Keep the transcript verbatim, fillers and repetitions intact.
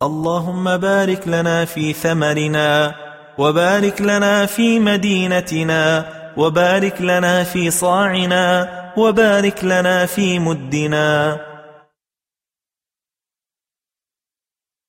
اللهم بارك لنا في ثمرنا، وبارك لنا في مدينتنا، وبارك لنا في صاعنا، وبارك لنا في مدنا.